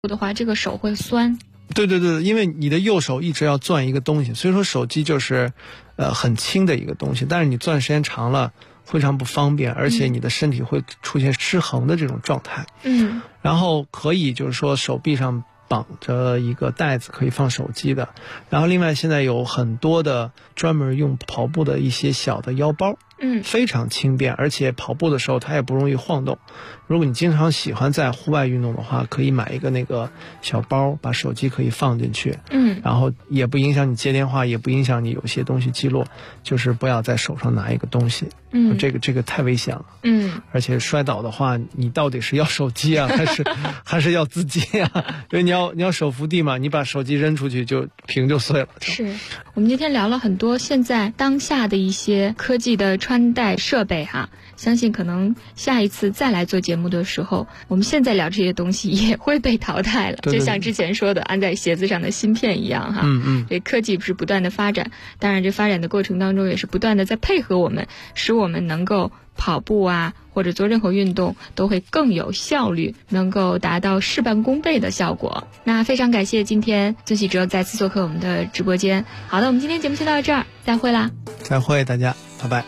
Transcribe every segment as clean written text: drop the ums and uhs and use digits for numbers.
的话，这个手会酸。 对，因为你的右手一直要攥一个东西，所以说手机就是很轻的一个东西，但是你攥时间长了非常不方便，而且你的身体会出现失衡的这种状态。然后可以就是说手臂上绑着一个袋子可以放手机的，然后另外现在有很多的专门用跑步的一些小的腰包，非常轻便，而且跑步的时候它也不容易晃动。如果你经常喜欢在户外运动的话，可以买一个那个小包，把手机可以放进去，然后也不影响你接电话，也不影响你有些东西记录，就是不要在手上拿一个东西，这个太危险了，而且摔倒的话，你到底是要手机啊，还是要自己啊？因为你要手扶地嘛，你把手机扔出去就屏就碎了。 是我们今天聊了很多现在当下的一些科技的穿戴设备哈，相信可能下一次再来做节目的时候，我们现在聊这些东西也会被淘汰了，就像之前说的安在鞋子上的芯片一样哈。这科技是不断的发展，当然这发展的过程当中也是不断的在配合我们，使我们能够跑步啊或者做任何运动都会更有效率，能够达到事半功倍的效果。那非常感谢今天孙喜哲再次做客我们的直播间。好的，我们今天节目就到这儿，再会啦。 再会大家，拜拜。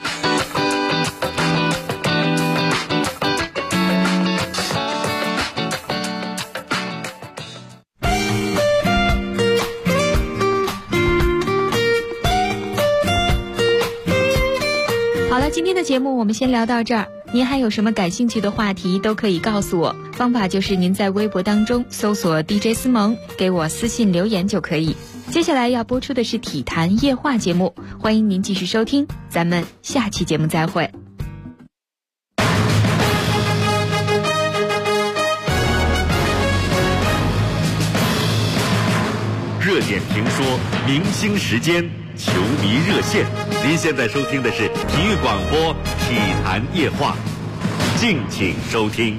今天的节目我们先聊到这儿，您还有什么感兴趣的话题都可以告诉我，方法就是您在微博当中搜索 DJ 思萌，给我私信留言就可以。接下来要播出的是体坛夜话节目，欢迎您继续收听，咱们下期节目再会。 热点评说，明星时间，球迷热线。您现在收听的是体育广播体坛夜话，敬请收听。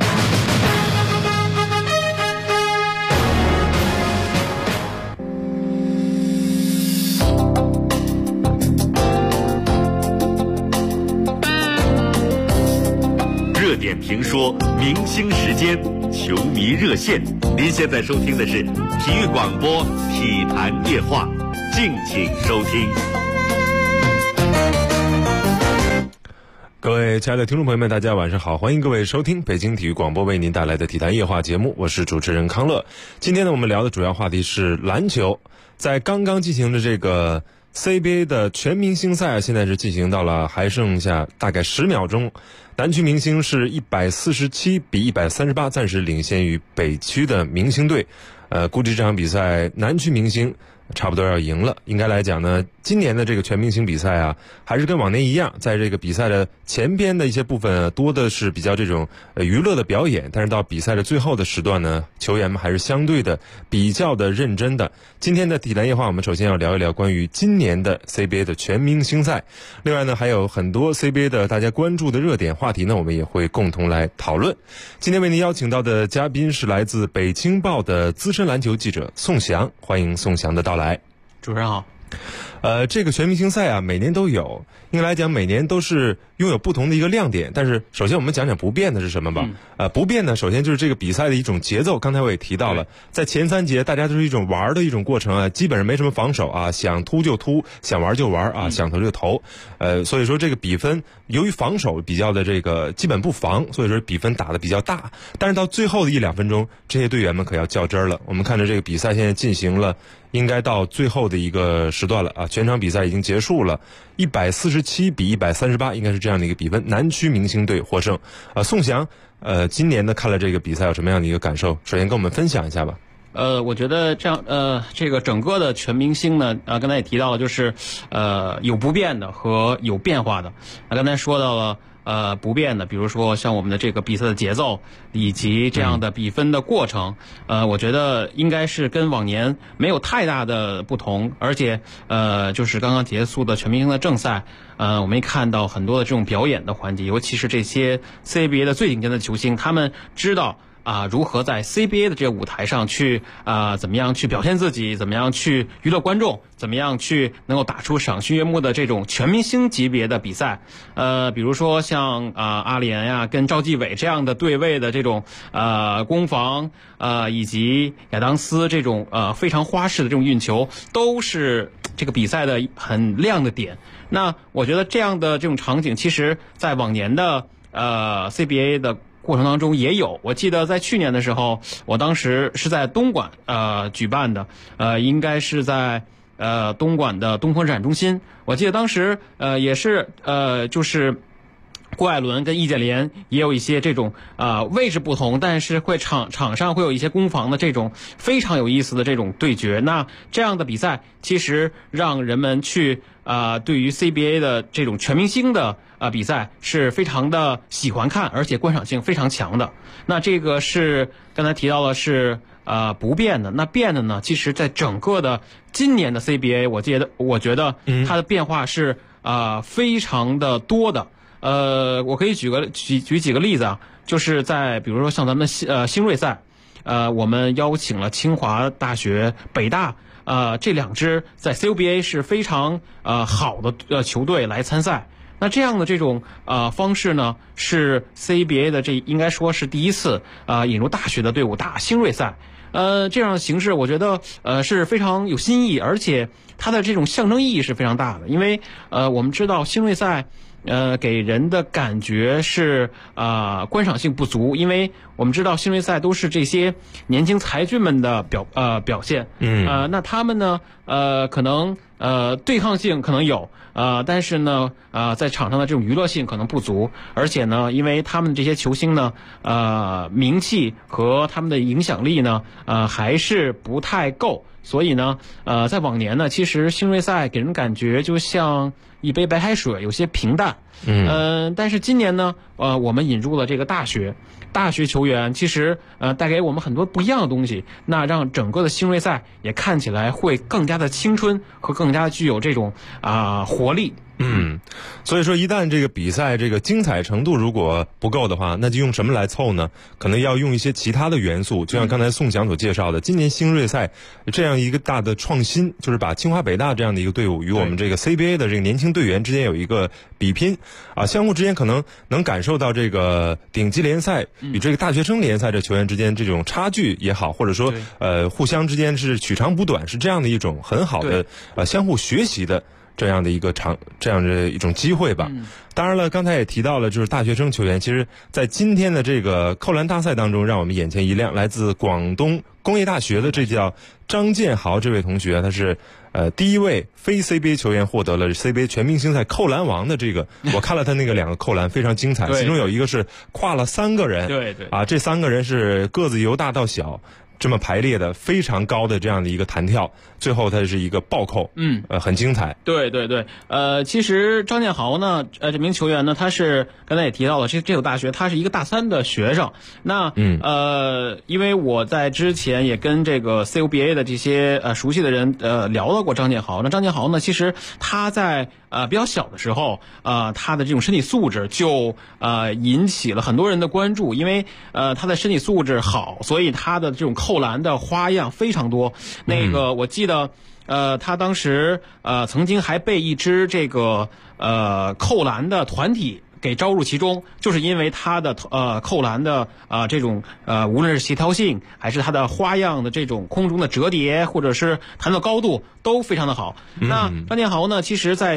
热点评说，明星时间，球迷热线。您现在收听的是体育广播体坛夜话，敬请收听。 各位亲爱的听众朋友们，大家晚上好，欢迎各位收听北京体育广播为您带来的体坛夜话节目，我是主持人康乐。今天呢，我们聊的主要话题是篮球。在刚刚进行的这个 CBA 的全明星赛，现在是进行到了还剩下大概10秒钟，南区明星是147比138，暂时领先于北区的明星队。估计这场比赛南区明星差不多要赢了。应该来讲呢，今年的这个全明星比赛啊，还是跟往年一样，在这个比赛的前边的一些部分多的是比较这种娱乐的表演，但是到比赛的最后的时段呢，球员们还是相对的比较的认真的。今天的体坛夜话，我们首先要聊一聊关于今年的 CBA 的全明星赛，另外呢还有很多 CBA 的大家关注的热点话题呢，我们也会共同来讨论。今天为您邀请到的嘉宾是来自北青报的资深篮球记者宋翔，欢迎宋翔的到来。 主持人好。 这个全明星赛啊，每年都有，应该来讲每年都是拥有不同的一个亮点。但是首先我们讲讲不变的是什么吧。不变呢，首先就是这个比赛的一种节奏。刚才我也提到了，在前3节大家都是一种玩的一种过程啊，基本上没什么防守啊，想突就突，想玩就玩啊，想投就投。所以说这个比分由于防守比较的这个基本不防，所以说比分打得比较大。但是到最后的1-2分钟，这些队员们可要较真儿了。我们看着这个比赛现在进行了，应该到最后的一个时段了啊，全场比赛已经结束了，147比138，应该是这样的一个比分，南区明星队获胜。宋翔，今年呢看了这个比赛有什么样的一个感受？首先跟我们分享一下吧。 我觉得这样，这个整个的全明星呢，刚才也提到了，就是有不变的和有变化的。刚才说到了。不变的，比如说像我们的这个比赛的节奏以及这样的比分的过程，我觉得应该是跟往年没有太大的不同，而且就是刚刚结束的全明星的正赛，我们也看到很多的这种表演的环节，尤其是这些 CBA 的最顶尖的球星，他们知道如何在 CBA 的这个舞台上去怎么样去表现自己，怎么样去娱乐观众，怎么样去能够打出赏心悦目的这种全明星级别的比赛。比如说像阿联呀跟赵继伟这样的对位的这种攻防以及亚当斯这种非常花式的这种运球，都是这个比赛的很亮的点。那我觉得这样的这种场景，其实在往年的CBA 的过程当中也有。我记得在去年的时候，我当时是在东莞举办的，应该是在东莞的东风展中心。我记得当时也是就是郭艾伦跟易建联也有一些这种位置不同，但是会场上会有一些攻防的这种非常有意思的这种对决。那这样的比赛其实让人们去对于 CBA 的这种全明星的比赛是非常的喜欢看，而且观赏性非常强的。那这个是刚才提到的是不变的。那变的呢，其实在整个的今年的 CBA， 我觉得它的变化是非常的多的。我可以举几个例子啊，就是在比如说像咱们新锐赛，我们邀请了清华大学、北大这两支在 CUBA 是非常好的球队来参赛。那这样的这种方式呢，是 CBA 的这应该说是第一次引入大学的队伍打新锐赛。这样的形式我觉得是非常有新意，而且它的这种象征意义是非常大的。因为我们知道新锐赛给人的感觉是观赏性不足，因为我们知道新锐赛都是这些年轻才俊们的表现。那他们呢可能对抗性可能有但是呢在场上的这种娱乐性可能不足，而且呢因为他们这些球星呢名气和他们的影响力呢还是不太够，所以呢在往年呢其实新锐赛给人感觉就像一杯白开水，有些平淡。但是今年呢我们引入了这个大学球员，其实带给我们很多不一样的东西，那让整个的新锐赛也看起来会更加的青春和更加具有这种活力。 所以说一旦这个比赛这个精彩程度如果不够的话，那就用什么来凑呢？可能要用一些其他的元素，就像刚才宋翔所介绍的，今年新锐赛这样一个大的创新，就是把清华北大这样的一个队伍与我们这个 CBA 的这个年轻队员之间有一个比拼相互之间可能能感受到这个顶级联赛与这个大学生联赛这球员之间这种差距也好，或者说互相之间是取长补短，是这样的一种很好的相互学习的这样的一种机会吧。当然了，刚才也提到了，就是大学生球员，其实在今天的这个扣篮大赛当中，让我们眼前一亮，来自广东工业大学的这叫张建豪这位同学，他是第一位非 CBA 球员获得了 CBA 全明星赛扣篮王的这个，我看了他那个2个扣篮非常精彩，其中有一个是跨了3个人，这3个人是个子由大到小这么排列的非常高的这样的一个弹跳，最后它是一个暴扣，很精彩。 对，其实张建豪呢，这名球员呢，他是刚才也提到了，这所大学他是一个大3的学生。那因为我在之前也跟这个 CUBA 的这些熟悉的人聊到过张建豪。那张建豪呢，其实他在比较小的时候，他的这种身体素质就引起了很多人的关注，因为他的身体素质好，所以他的这种扣篮的花样非常多。那个我记得他当时曾经还被一支这个扣篮的团体给招入其中，就是因为他的扣篮的这种无论是协调性还是他的花样的这种空中的折叠或者是弹跳高度都非常的好。那张建豪呢，其实在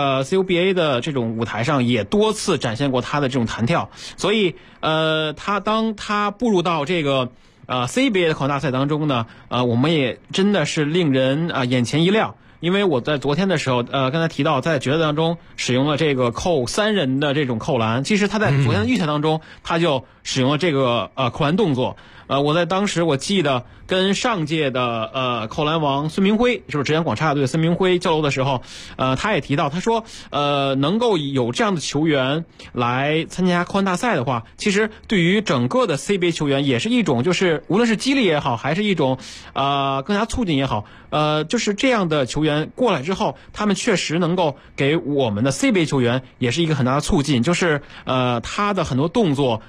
CUBA 的这种舞台上也多次展现过他的这种弹跳，所以当他步入到这个CBA 的扣篮大赛当中呢，我们也真的是令人眼前一亮。因为我在昨天的时候刚才提到在决赛当中使用了这个扣3人的这种扣篮，其实他在昨天的预赛当中他就使用了这个扣篮动作。我在当时我记得跟上届的扣篮王孙明辉，就是浙江广厦队孙明辉交流的时候，他也提到，他说能够有这样的球员来参加扣篮大赛的话，其实对于整个的 CBA 球员也是一种，就是无论是激励也好，还是一种更加促进也好，就是这样的球员过来之后，他们确实能够给我们的 CBA 球员也是一个很大的促进，就是他的很多动作这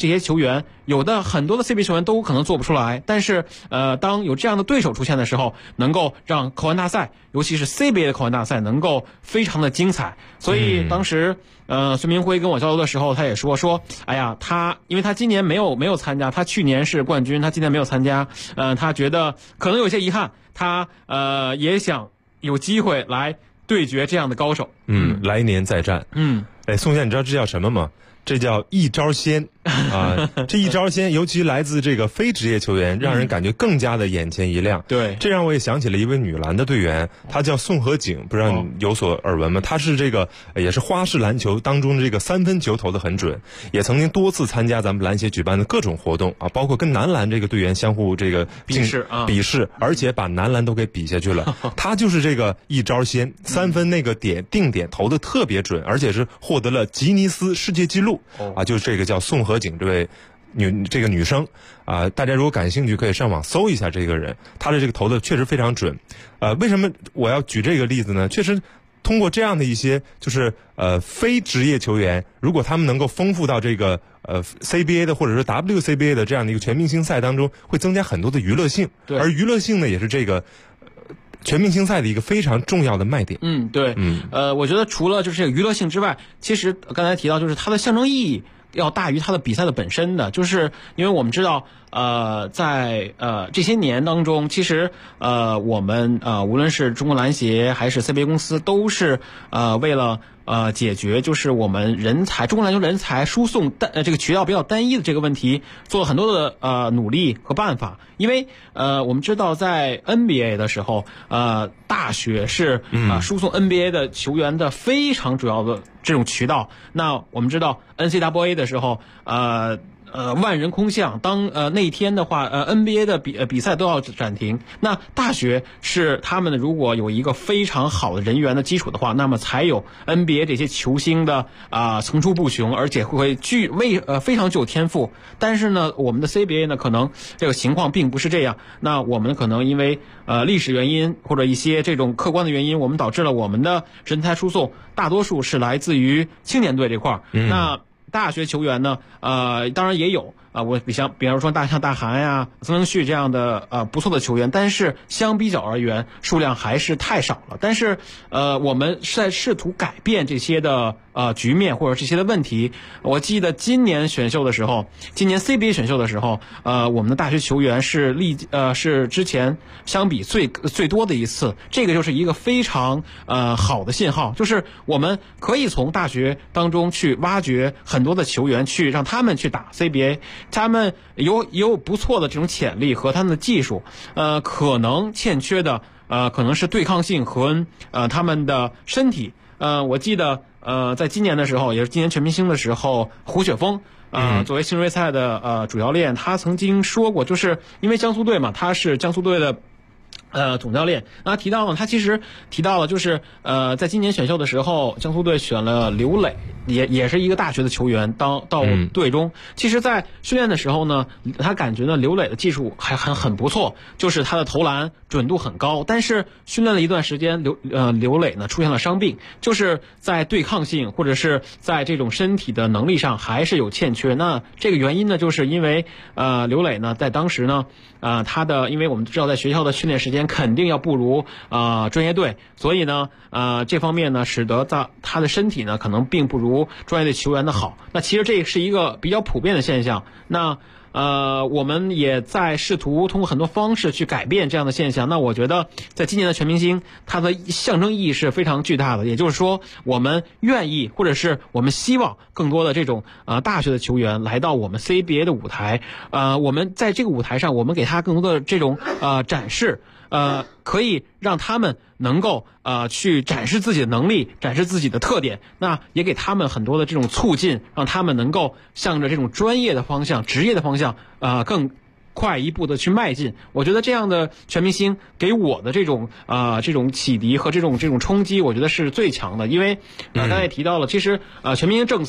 这些球员，有的很多的 CBA 球员都可能做不出来，但是当有这样的对手出现的时候，能够让口湾大赛，尤其是 CBA 的口湾大赛能够非常的精彩。所以当时孙明辉跟我交流的时候，他也说，哎呀，因为他今年没有参加，他去年是冠军，他今年没有参加，他觉得可能有些遗憾，他也想有机会来对决这样的高手。 来年再战。宋先生，你知道这叫什么吗？这叫一招鲜啊！这一招鲜，尤其来自这个非职业球员，让人感觉更加的眼前一亮。 对， 这让我也想起了一位女篮的队员，她叫宋和景，不知道你有所耳闻吗？她是这个也是花式篮球当中的这个3分球投得很准，也曾经多次参加咱们篮协举办的各种活动啊，包括跟男篮这个队员相互这个比试， 而且把男篮都给比下去了。她就是这个一招鲜，3分那个定点投得特别准，而且是获得了吉尼斯世界纪录。就是这个叫宋和景这位女生啊，大家如果感兴趣可以上网搜一下这个人，她的这个投的确实非常准。为什么我要举这个例子呢？确实通过这样的一些就是非职业球员，如果他们能够丰富到这个CBA 的或者说 WCBA 的这样的一个全明星赛当中，会增加很多的娱乐性。 对， 而娱乐性呢也是这个全明星赛的一个非常重要的卖点。 对，我觉得除了就是这个娱乐性之外，其实刚才提到就是它的象征意义要大于它的比赛的本身的，就是因为我们知道在这些年当中，其实我们无论是中国篮协还是 CBA 公司，都是为了解决就是我们中国篮球人才输送这个渠道比较单一的这个问题，做了很多的努力和办法。因为我们知道在 NBA 的时候，大学是输送 NBA 的球员的非常主要的这种渠道。那我们知道 NCAA 的时候，万人空巷，当那一天的话NBA 的比赛都要暂停。那大学是他们如果有一个非常好的人员的基础的话，那么才有 NBA 这些球星的层出不穷，而且会非常具有天赋。但是呢，我们的 CBA 呢，可能这个情况并不是这样。那我们可能因为历史原因或者一些这种客观的原因，我们导致了我们的人才输送大多数是来自于青年队这块儿。那大学球员呢，当然也有比方说像大韩呀、曾能旭这样的不错的球员，但是相比较而言，数量还是太少了。但是我们是在试图改变这些的局面或者这些的问题。我记得今年选秀的时候，今年 CBA 选秀的时候，我们的大学球员是之前相比最多的一次。这个就是一个非常好的信号，就是我们可以从大学当中去挖掘很多的球员，去让他们去打 CBA。他们有不错的这种潜力和他们的技术，可能欠缺的可能是对抗性和他们的身体。我记得在今年的时候，也是今年全明星的时候，胡雪峰作为新锐赛的主教练，他曾经说过，就是因为江苏队嘛，他是江苏队的总教练，那他其实提到了，就是在今年选秀的时候，江苏队选了刘磊，也是一个大学的球员到队中。其实，在训练的时候呢，他感觉呢刘磊的技术还很不错，就是他的投篮准度很高。但是训练了一段时间，刘磊呢出现了伤病，就是在对抗性或者是在这种身体的能力上还是有欠缺。那这个原因呢，就是因为刘磊呢在当时呢因为我们知道在学校的训练时间肯定要不如专业队，所以呢这方面呢使得他的身体呢可能并不如专业队球员的好。那其实这是一个比较普遍的现象。那我们也在试图通过很多方式去改变这样的现象。那我觉得在今年的全明星，它的象征意义是非常巨大的。也就是说，我们愿意或者是我们希望更多的这种大学的球员来到我们 CBA 的舞台。我们在这个舞台上，我们给他更多的这种展示。可以让他们能够去展示自己的能力，展示自己的特点，那也给他们很多的这种促进，让他们能够向着这种专业的方向、职业的方向更快一步的去迈进。我觉得这样的全明星给我的这种启迪和这种冲击，我觉得是最强的。因为刚才也提到了，其实全明星正赛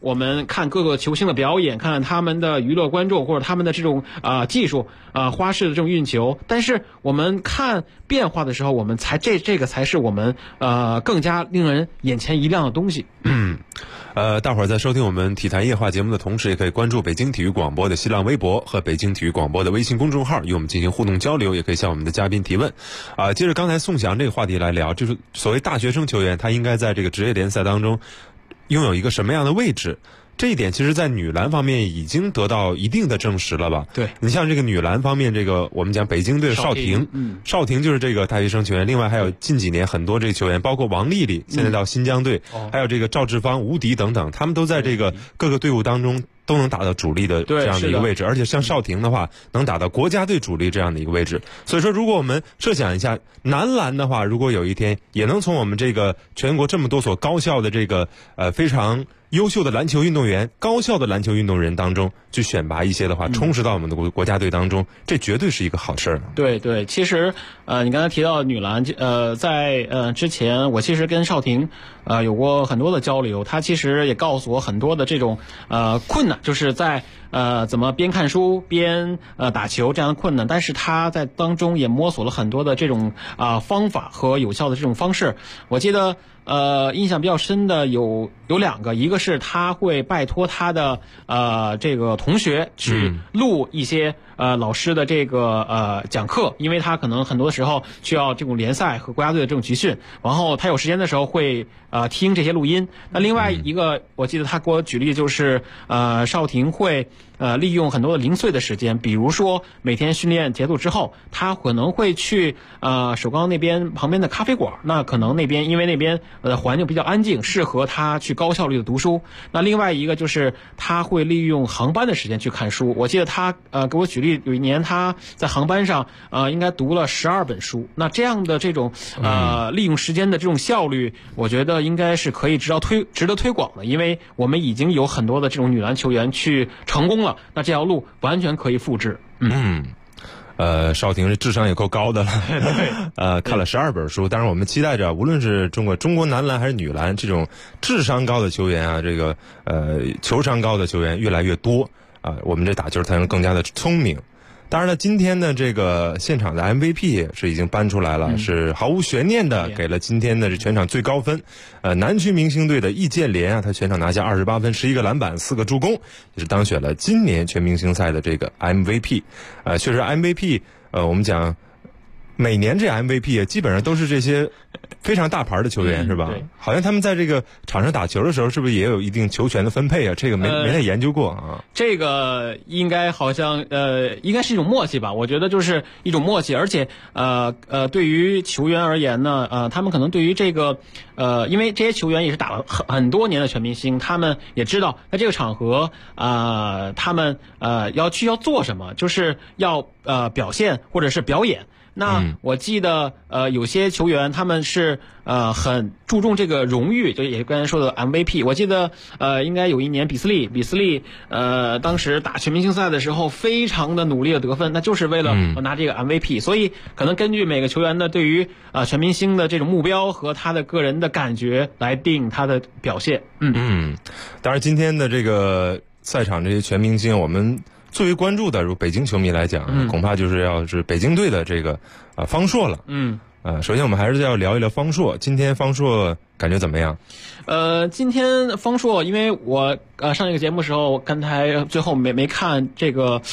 我们看各个球星的表演，看看他们的娱乐观众或者他们的这种技术花式的这种运球，但是我们看变化的时候，我们这个才是我们更加令人眼前一亮的东西。 大伙儿在收听我们体坛夜话节目的同时，也可以关注北京体育广播的新浪微博和北京体育广播的微信公众号，与我们进行互动交流，也可以向我们的嘉宾提问。接着刚才宋翔这个话题来聊，就是所谓大学生球员，他应该在这个职业联赛当中拥有一个什么样的位置？这一点其实在女篮方面已经得到一定的证实了吧？ 对， 你像这个女篮方面，这个我们讲北京队的邵婷，邵婷就是这个大学生球员。另外还有近几年很多这个球员，包括王丽丽现在到新疆队，还有这个赵志芳、吴迪等等，他们都在这个各个队伍当中都能打到主力的这样的一个位置，而且像邵婷的话，能打到国家队主力这样的一个位置。所以说，如果我们设想一下男篮的话，如果有一天也能从我们这个全国这么多所高校的这个非常优秀的篮球运动员、高校的篮球运动员当中去选拔一些的话，充实到我们的国家队当中，这绝对是一个好事儿。 对对，其实你刚才提到女篮，在之前我其实跟邵婷有过很多的交流，她其实也告诉我很多的这种困难，就是在怎么边看书边打球这样的困难，但是她在当中也摸索了很多的这种方法和有效的这种方式。我记得印象比较深的有两个，一个是他会拜托他的这个同学去录一些老师的这个讲课，因为他可能很多的时候需要这种联赛和国家队的这种集训，然后他有时间的时候会听这些录音。那另外一个，我记得他给我举例就是邵婷会利用很多的零碎的时间，比如说每天训练结束之后，他可能会去首钢那边旁边的咖啡馆，那可能那边因为那边环境比较安静，适合他去高效率的读书。那另外一个就是他会利用航班的时间去看书。我记得他给我举例，有一年他在航班上应该读了12本书。那这样的这种利用时间的这种效率，我觉得应该是可以值得推广的，因为我们已经有很多的这种女篮球员去成功了，那这条路完全可以复制。 邵婷这智商也够高的了，看了12本书。当然我们期待着，无论是中国男篮还是女篮，这种智商高的球员啊，这个球商高的球员越来越多啊，我们这打球才能更加的聪明。当然了，今天呢，这个现场的 MVP 是已经颁出来了，是毫无悬念的给了今天的这全场最高分。南区明星队的易建联啊，他全场拿下28分、11个篮板、4个助攻，也是当选了今年全明星赛的这个 MVP。确实 MVP， 我们讲每年这 MVP 基本上都是这些非常大牌的球员，是吧？ 对， 好像他们在这个场上打球的时候，是不是也有一定球权的分配啊？这个没太研究过啊。 这个应该好像应该是一种默契吧？我觉得就是一种默契，而且对于球员而言呢，他们可能对于这个因为这些球员也是打了很多年的全明星，他们也知道在这个场合他们要做什么，就是要表现或者是表演。那我记得有些球员他们是很注重这个荣誉，就也刚才说的 MVP。我记得应该有一年比斯利当时打全明星赛的时候非常的努力的得分，那就是为了拿这个 MVP。所以可能根据每个球员的对于全明星的这种目标和他的个人的感觉来定他的表现。 当然今天的这个赛场这些全明星，我们最为关注的，如北京球迷来讲，恐怕就是要是北京队的这个方硕了。首先我们还是要聊一聊方硕。今天方硕感觉怎么样？ 今天方硕，因为我上一个节目的时候，刚才最后没看这个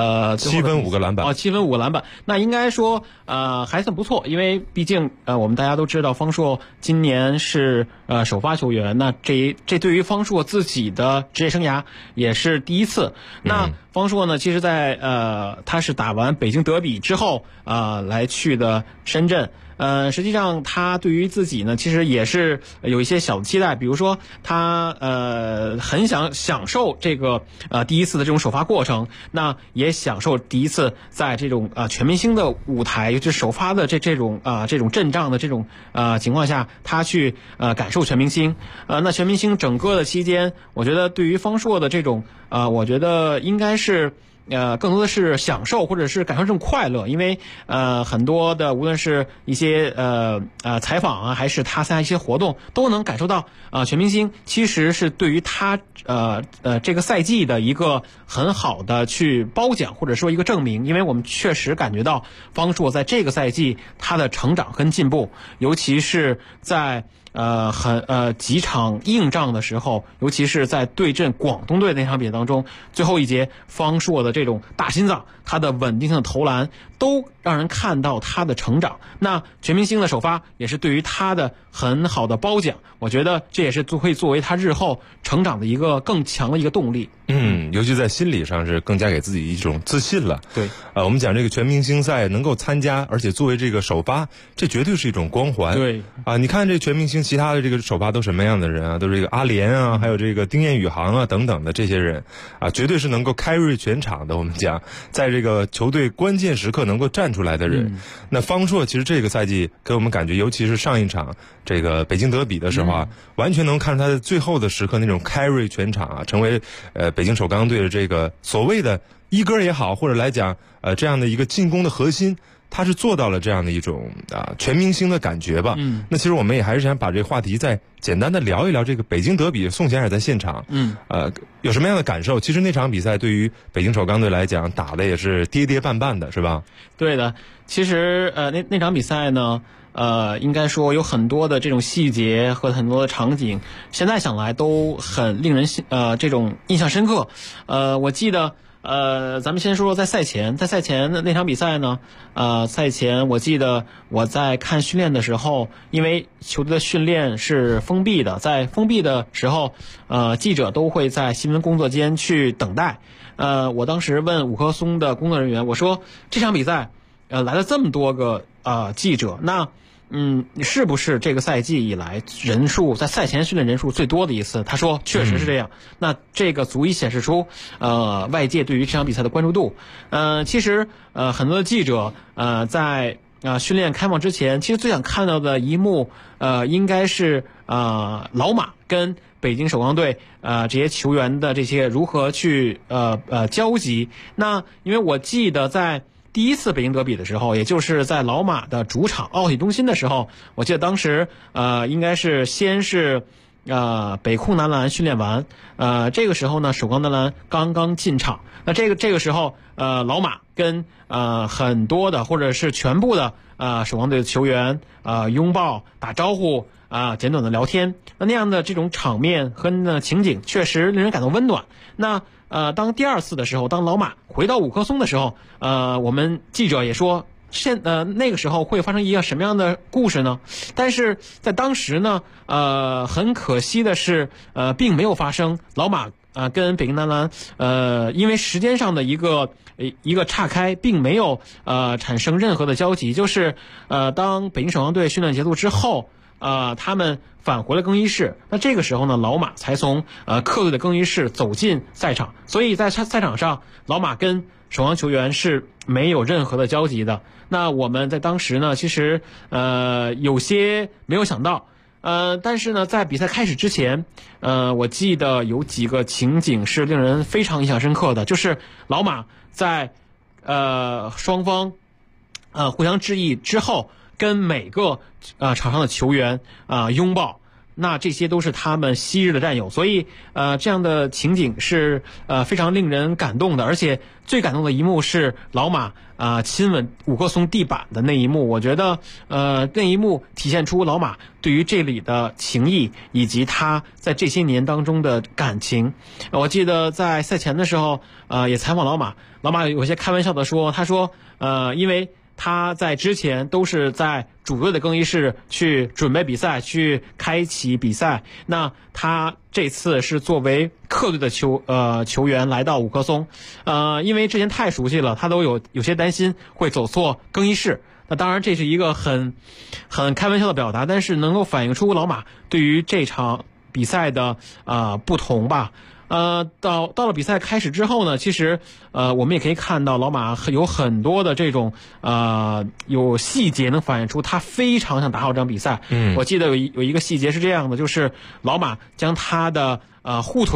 7分5个篮板 7分5个篮板，那应该说还算不错，因为毕竟我们大家都知道方硕今年是首发球员，那这对于方硕自己的职业生涯也是第一次。那方硕呢，其实在他是打完北京德比之后来去的深圳。实际上他对于自己呢，其实也是有一些小的期待，比如说他很想享受这个第一次的这种首发过程，那也享受第一次在这种全明星的舞台，就是首发的这种阵仗的这种情况下，他去感受全明星。那全明星整个的期间，我觉得对于方硕的这种我觉得应该是更多的是享受或者是感受这种快乐，因为很多的无论是一些采访啊，还是他参加一些活动，都能感受到全明星其实是对于他这个赛季的一个很好的去褒奖或者说一个证明，因为我们确实感觉到方硕在这个赛季他的成长跟进步，尤其是在几场硬仗的时候，尤其是在对阵广东队那场比赛当中，最后一节方硕的这种大心脏，他的稳定性的投篮，都让人看到他的成长。那全明星的首发也是对于他的很好的褒奖，我觉得这也是会作为他日后成长的一个更强的一个动力。 尤其在心理上是更加给自己一种自信了。 对， 我们讲这个全明星赛能够参加，而且作为这个首发，这绝对是一种光环。 对你看这全明星其他的这个首发都什么样的人啊？都是这个阿联啊，还有这个丁彦雨航啊等等的这些人绝对是能够carry全场的。我们讲，在这个球队关键时刻能够站出来的人。那方硕其实这个赛季给我们感觉，尤其是上一场这个北京德比的时候完全能看出他在最后的时刻那种carry全场成为北京首钢队的这个所谓的一哥也好，或者来讲这样的一个进攻的核心，他是做到了这样的一种全明星的感觉吧。那其实我们也还是想把这个话题再简单的聊一聊这个北京德比。宋贤也在现场，有什么样的感受？其实那场比赛对于北京首钢队来讲打的也是跌跌绊绊的，是吧？ 对的，其实那场比赛呢，应该说有很多的这种细节和很多的场景，现在想来都很令人这种印象深刻。我记得咱们先说在赛前的那场比赛呢，赛前我记得我在看训练的时候，因为球队的训练是封闭的，在封闭的时候，记者都会在新闻工作间去等待。我当时问五棵松的工作人员，我说这场比赛来了这么多个记者，那是不是这个赛季以来人数在赛前训练人数最多的一次？他说确实是这样。那这个足以显示出外界对于这场比赛的关注度。其实很多的记者在训练开幕之前，其实最想看到的一幕应该是老马跟北京首钢队这些球员的这些如何去交集。那因为我记得在第一次北京德比的时候，也就是在老马的主场奥体中心的时候，我记得当时应该是先是北控男篮训练完，这个时候呢首钢男篮刚刚进场，那这个时候老马跟很多的或者是全部的首钢队的球员拥抱打招呼简短的聊天，那样的这种场面和情景确实令人感到温暖。那当第二次的时候，当老马回到五棵松的时候，我们记者也说那个时候会发生一个什么样的故事呢？但是在当时呢，很可惜的是并没有发生。老马跟北京男篮因为时间上的一个岔开，并没有产生任何的交集。就是当北京首钢队训练结束之后，他们返回了更衣室，那这个时候呢，老马才从客队的更衣室走进赛场，所以在赛场上，老马跟首钢球员是没有任何的交集的。那我们在当时呢，其实有些没有想到，但是呢，在比赛开始之前，我记得有几个情景是令人非常印象深刻的，就是老马在双方互相致意之后，跟每个场上的球员拥抱，那这些都是他们昔日的战友，所以这样的情景是非常令人感动的。而且最感动的一幕是老马亲吻五棵松地板的那一幕，我觉得那一幕体现出老马对于这里的情谊以及他在这些年当中的感情。我记得在赛前的时候也采访老马有些开玩笑的说，他说因为他在之前都是在主队的更衣室去准备比赛，去开启比赛。那他这次是作为客队的球员来到五棵松，因为之前太熟悉了，他都有些担心会走错更衣室。那当然这是一个很开玩笑的表达，但是能够反映出老马对于这场比赛的不同吧。到了比赛开始之后呢，其实我们也可以看到老马有很多的这种有细节能反映出他非常想打好这场比赛。我记得有一个细节是这样的，就是老马将他的护腿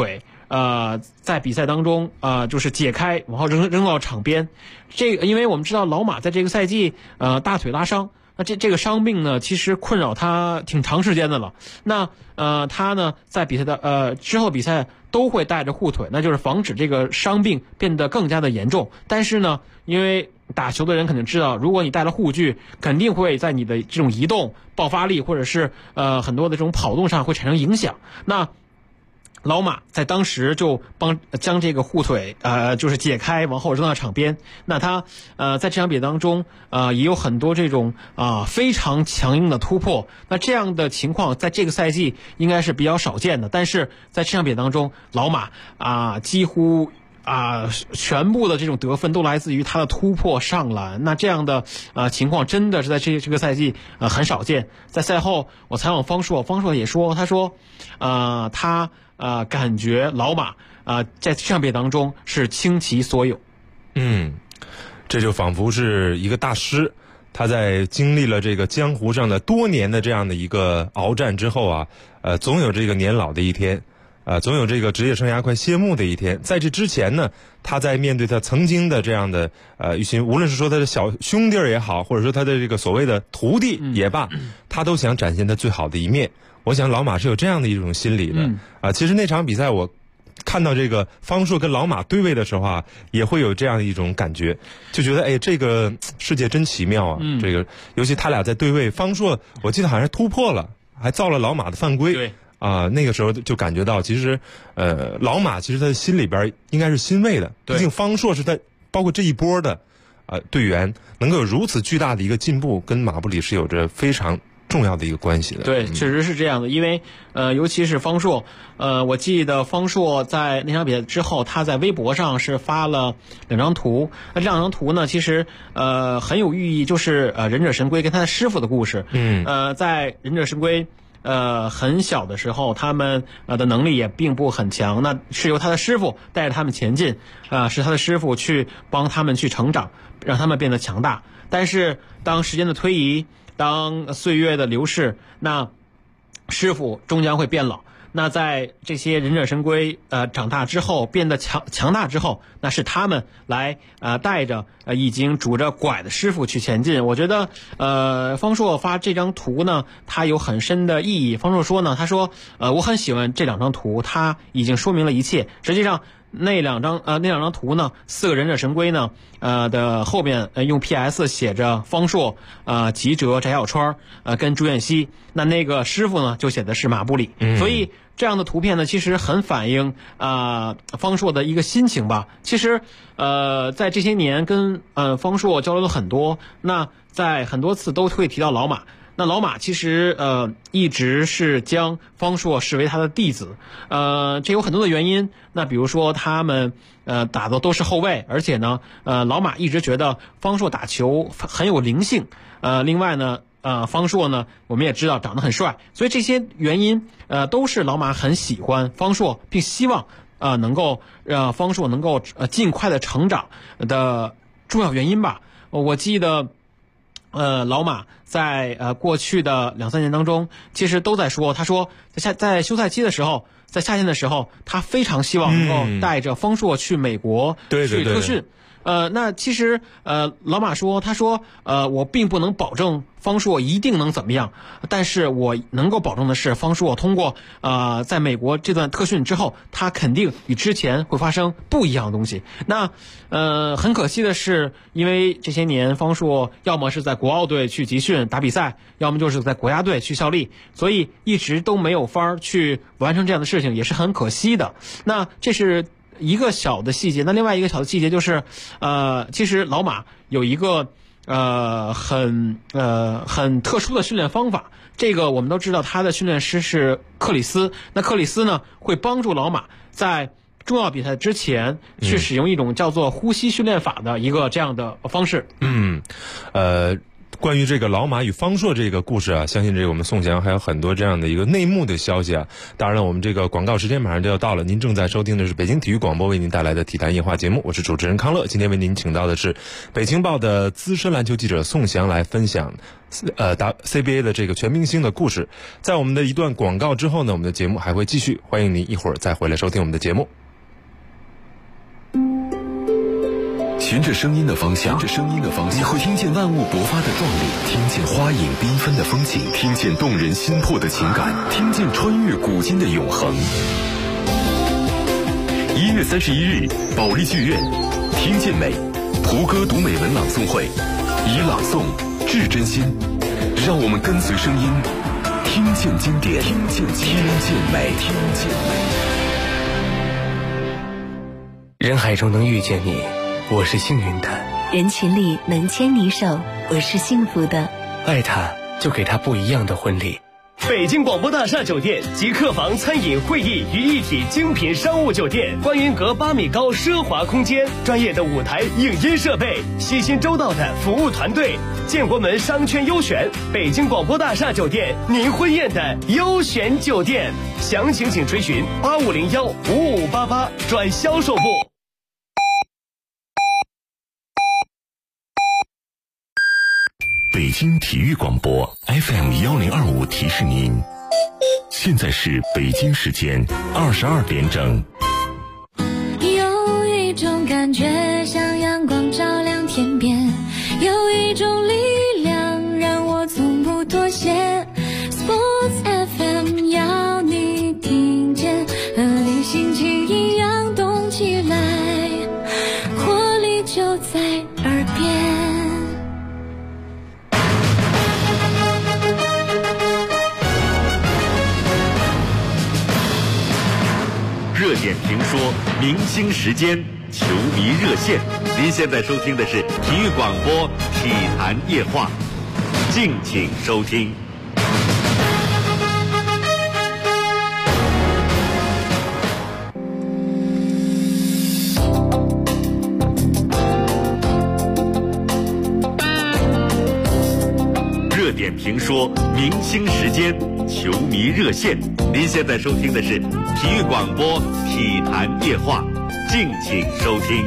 在比赛当中就是解开，然后扔到场边。这个因为我们知道老马在这个赛季大腿拉伤。那这个伤病呢，其实困扰他挺长时间的了。那他呢，在比赛的之后比赛都会带着护腿，那就是防止这个伤病变得更加的严重。但是呢，因为打球的人肯定知道，如果你带了护具，肯定会在你的这种移动、爆发力或者是很多的这种跑动上会产生影响。那老马在当时就将这个护腿就是解开，往后扔到场边。那他在这场比赛当中也有很多这种非常强硬的突破。那这样的情况在这个赛季应该是比较少见的，但是在这场比赛当中，老马几乎全部的这种得分都来自于他的突破上篮。那这样的情况真的是在这个赛季很少见。在赛后我采访方硕也说，他说他感觉老马在这场比赛当中是倾其所有。 这就仿佛是一个大师，他在经历了这个江湖上的多年的这样的一个鏖战之后总有这个年老的一天，总有这个职业生涯快谢幕的一天。在这之前呢，他在面对他曾经的这样的一群，无论是说他的小兄弟也好，或者说他的这个所谓的徒弟也罢，他都想展现他最好的一面。我想老马是有这样的一种心理的其实那场比赛我看到这个方硕跟老马对位的时候也会有这样的一种感觉，就觉得这个世界真奇妙这个尤其他俩在对位，方硕我记得好像是突破了，还造了老马的犯规。 对那个时候就感觉到，其实老马其实他的心里边应该是欣慰的，毕竟方硕是他包括这一波的队员能够有如此巨大的一个进步，跟马布里是有着非常重要的一个关系的。 对，确实是这样的。因为尤其是方硕，我记得方硕在那场比赛之后，他在微博上是发了2张图。那这2张图呢，其实很有寓意，就是忍者神龟跟他的师傅的故事。在忍者神龟很小的时候，他们的能力也并不很强，那是由他的师傅带着他们前进，是他的师傅去帮他们去成长，让他们变得强大。但是当时间的推移，当岁月的流逝，那师傅终将会变老。那在这些忍者神龟长大之后，变得强大之后，那是他们来带着已经拄着拐的师傅去前进。我觉得方硕发这张图呢，它有很深的意义。方硕说呢，他说我很喜欢这2张图，它已经说明了一切。实际上那两张图呢，4个忍者神龟呢的后边用 PS 写着方硕吉哲、翟小川跟朱彦西，那个师傅呢就写的是马布里。所以这样的图片呢，其实很反映方硕的一个心情吧。其实在这些年跟方硕交流了很多，那在很多次都会提到老马。那老马其实一直是将方硕视为他的弟子，这有很多的原因。那比如说他们打的都是后卫，而且呢老马一直觉得方硕打球很有灵性。另外呢方硕呢我们也知道长得很帅，所以这些原因都是老马很喜欢方硕，并希望能够让方硕能够尽快的成长的重要原因吧。我记得老马在过去的2-3年当中，其实都在说，他说在休赛期的时候，在夏天的时候，他非常希望能够带着方硕去美国去特训。那其实老马说，他说我并不能保证方硕一定能怎么样，但是我能够保证的是，方硕通过在美国这段特训之后，他肯定与之前会发生不一样的东西。那很可惜的是，因为这些年方硕要么是在国奥队去集训打比赛，要么就是在国家队去效力，所以一直都没有法去完成这样的事情，也是很可惜的。那这是一个小的细节。那另外一个小的细节就是其实老马有一个很特殊的训练方法。这个我们都知道，他的训练师是克里斯。那克里斯呢会帮助老马在重要比赛之前去使用一种叫做呼吸训练法的一个这样的方式。 关于这个老马与方硕这个故事啊，相信这个我们宋翔还有很多这样的一个内幕的消息啊。当然了，我们这个广告时间马上就要到了，您正在收听的是北京体育广播为您带来的体坛夜话节目，我是主持人康乐。今天为您请到的是北青报的资深篮球记者宋翔来分享CBA 的这个全明星的故事。在我们的一段广告之后呢，我们的节目还会继续，欢迎您一会儿再回来收听我们的节目。 循着声音的方向，你会听见万物勃发的壮丽，听见花影缤纷的风景，听见动人心魄的情感，听见穿越古今的永恒。1月31日，保利剧院，听见美，胡歌读美文朗诵会，以朗诵致真心，让我们跟随声音，听见经典，听见美。 人海中能遇见你，我是幸运的； 人群里能牵你手，我是幸福的。 爱他，就给他不一样的婚礼。 北京广播大厦酒店集客房、餐饮、会议于一体精品商务酒店，观云阁8米高奢华空间，专业的舞台影音设备，悉心周到的服务团队，建国门商圈优选，北京广播大厦酒店您婚宴的优选酒店。详情请垂询8501-5588转销售部。 北京体育广播 FM1025提示您，现在是北京时间22点整。 有一种感觉像阳光照亮天边，有一种力量让我从不妥协。 Sports FM 要你听见，和你心情一样动起来，活力就在耳边。 热点评说，明星时间，球迷热线。您现在收听的是体育广播体坛夜话，敬请收听。热点评说，明星时间，球迷热线。您现在收听的是体育广播体坛夜话，敬请收听。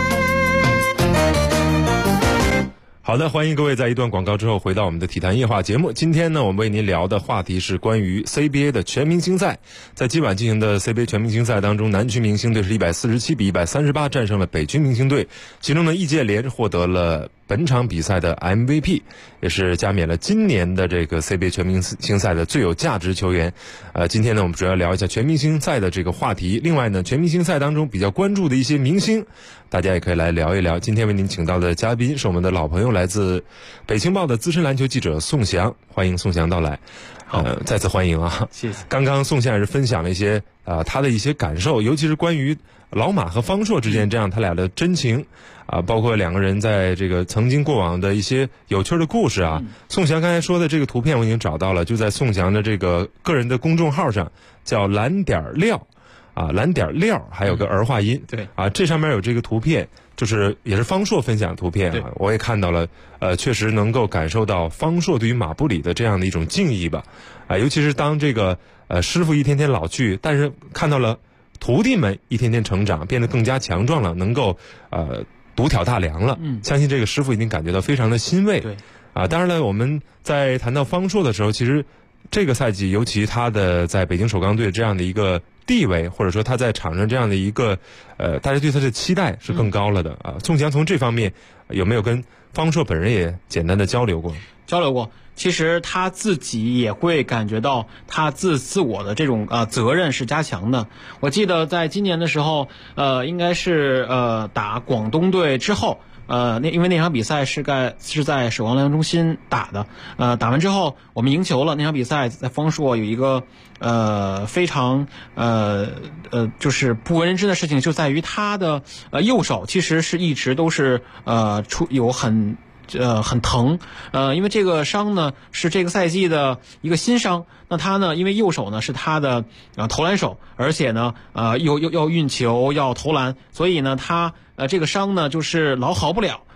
好的，欢迎各位在一段广告之后回到我们的体坛夜话节目。今天呢，我们为您聊的话题是关于 CBA 的全明星赛。在今晚进行的 CBA 全明星赛当中，南区明星队是147比138战胜了北区明星队，其中呢，易建联获得了本场比赛的 MVP， 也是加冕了今年的这个 CBA 全明星赛的最有价值球员。今天呢，我们主要聊一下全明星赛的这个话题。另外呢，全明星赛当中比较关注的一些明星，大家也可以来聊一聊。今天为您请到的嘉宾是我们的老朋友，来自北青报的资深篮球记者宋翔，欢迎宋翔到来。再次欢迎啊！ 谢谢。 刚刚宋翔也是分享了一些他的一些感受，尤其是关于老马和方硕之间这样他俩的真情包括两个人在这个曾经过往的一些有趣的故事啊。宋翔刚才说的这个图片我已经找到了，就在宋翔的这个个人的公众号上，叫蓝点料蓝点料，还有个儿化音。 对这上面有这个图片，就是也是方硕分享图片我也看到了，确实能够感受到方硕对于马布里的这样的一种敬意吧。尤其是当这个师傅一天天老去，但是看到了徒弟们一天天成长，变得更加强壮了，能够独挑大梁了。相信这个师傅已经感觉到非常的欣慰。 对当然了，我们在谈到方硕的时候，其实这个赛季尤其他的在北京首钢队这样的一个地位，或者说他在场上这样的一个大家对他的期待是更高了的宋翔从这方面有没有跟方硕本人也简单的交流过？ 交流过。其实他自己也会感觉到他自我的这种责任是加强的。我记得在今年的时候，应该是打广东队之后，因为那场比赛是在首钢篮球中心打的，打完之后我们赢球了。那场比赛在方硕有一个非常就是不为人知的事情，就在于他的右手其实是一直都是有很疼，因为这个伤呢是这个赛季的一个新伤。那他呢，因为右手呢是他的投篮手，而且呢又要运球要投篮，所以呢他这个伤呢就是老好不了。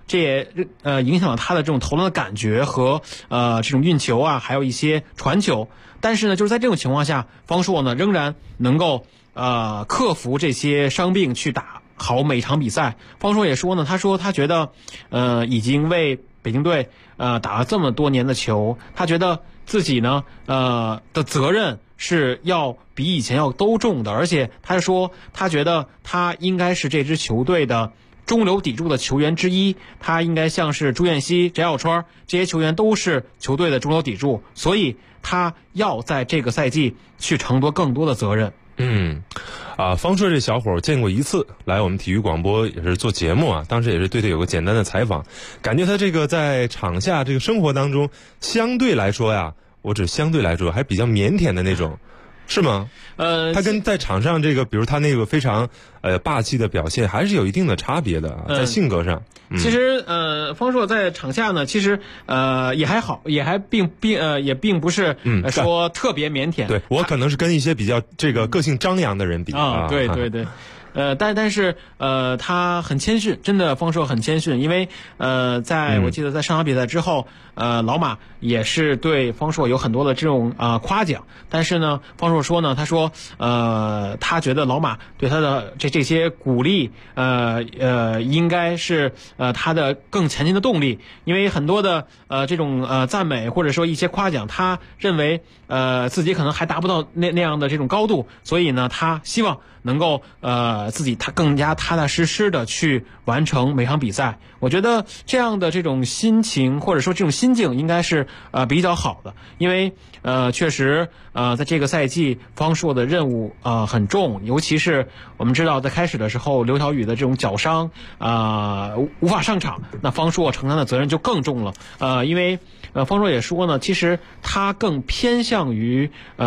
这也影响了他的这种投篮的感觉和这种运球啊，还有一些传球。但是呢，就是在这种情况下，方硕呢仍然能够克服这些伤病去打好每场比赛。方硕也说呢，他说他觉得已经为北京队打了这么多年的球，他觉得自己呢的责任是要比以前要都重的，而且他说他觉得他应该是这支球队的中流砥柱的球员之一，他应该像是朱彦西、翟小川这些球员都是球队的中流砥柱，所以他要在这个赛季去承担更多的责任。 方硕这小伙见过一次，来我们体育广播也是做节目啊，当时也是对他有个简单的采访，感觉他这个在场下这个生活当中相对来说呀，我只相对来说还比较腼腆的那种，是吗？他跟在场上这个，比如他那个非常霸气的表现，还是有一定的差别的啊，在性格上。 其实方硕在场下呢，其实也还好，也并不是说特别腼腆。 对，我可能是跟一些比较这个个性张扬的人比啊。 对对对。但是他很谦逊，真的方硕很谦逊，因为我记得在上场比赛之后，老马也是对方硕有很多的这种夸奖，但是呢，方硕说呢，他说他觉得老马对他的这些鼓励应该是他的更前进的动力，因为很多的这种赞美或者说一些夸奖，他认为自己可能还达不到那样的这种高度，所以呢，他希望能够他更加踏踏实实的去完成每场比赛。我觉得这样的这种心情或者说这种心境应该是比较好的，因为确实在这个赛季方硕的任务很重，尤其是我们知道在开始的时候刘晓宇的这种脚伤无法上场，那方硕承担的责任就更重了。因为方硕也说呢，其实他更偏向于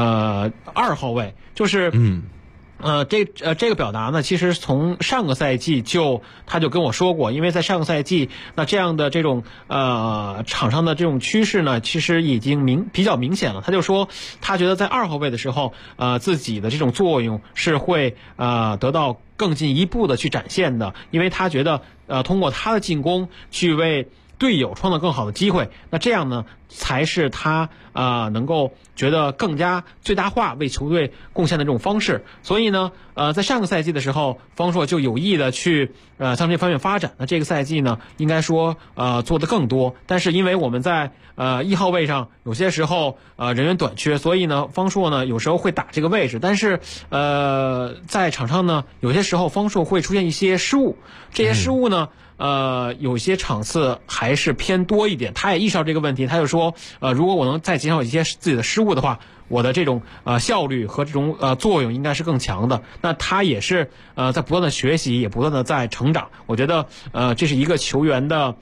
2号位，就是这个表达呢，其实从上个赛季他就跟我说过，因为在上个赛季，那这样的这种场上的这种趋势呢，其实已经比较明显了。他就说，他觉得在2号位的时候，自己的这种作用是会得到更进一步的去展现的，因为他觉得通过他的进攻去为队友创造更好的机会，那这样呢才是他能够觉得更加最大化为球队贡献的这种方式。所以呢在上个赛季的时候，方硕就有意的去向这方面发展。那这个赛季呢应该说做得更多，但是因为我们在1号位上有些时候人员短缺，所以呢方硕呢有时候会打这个位置，但是在场上呢有些时候方硕会出现一些失误，这些失误呢有些场次还是偏多一点，他也意识到这个问题，他就说如果我能再减少一些自己的失误的话，我的这种效率和这种作用应该是更强的。那他也是在不断的学习，也不断的在成长。我觉得这是一个球员的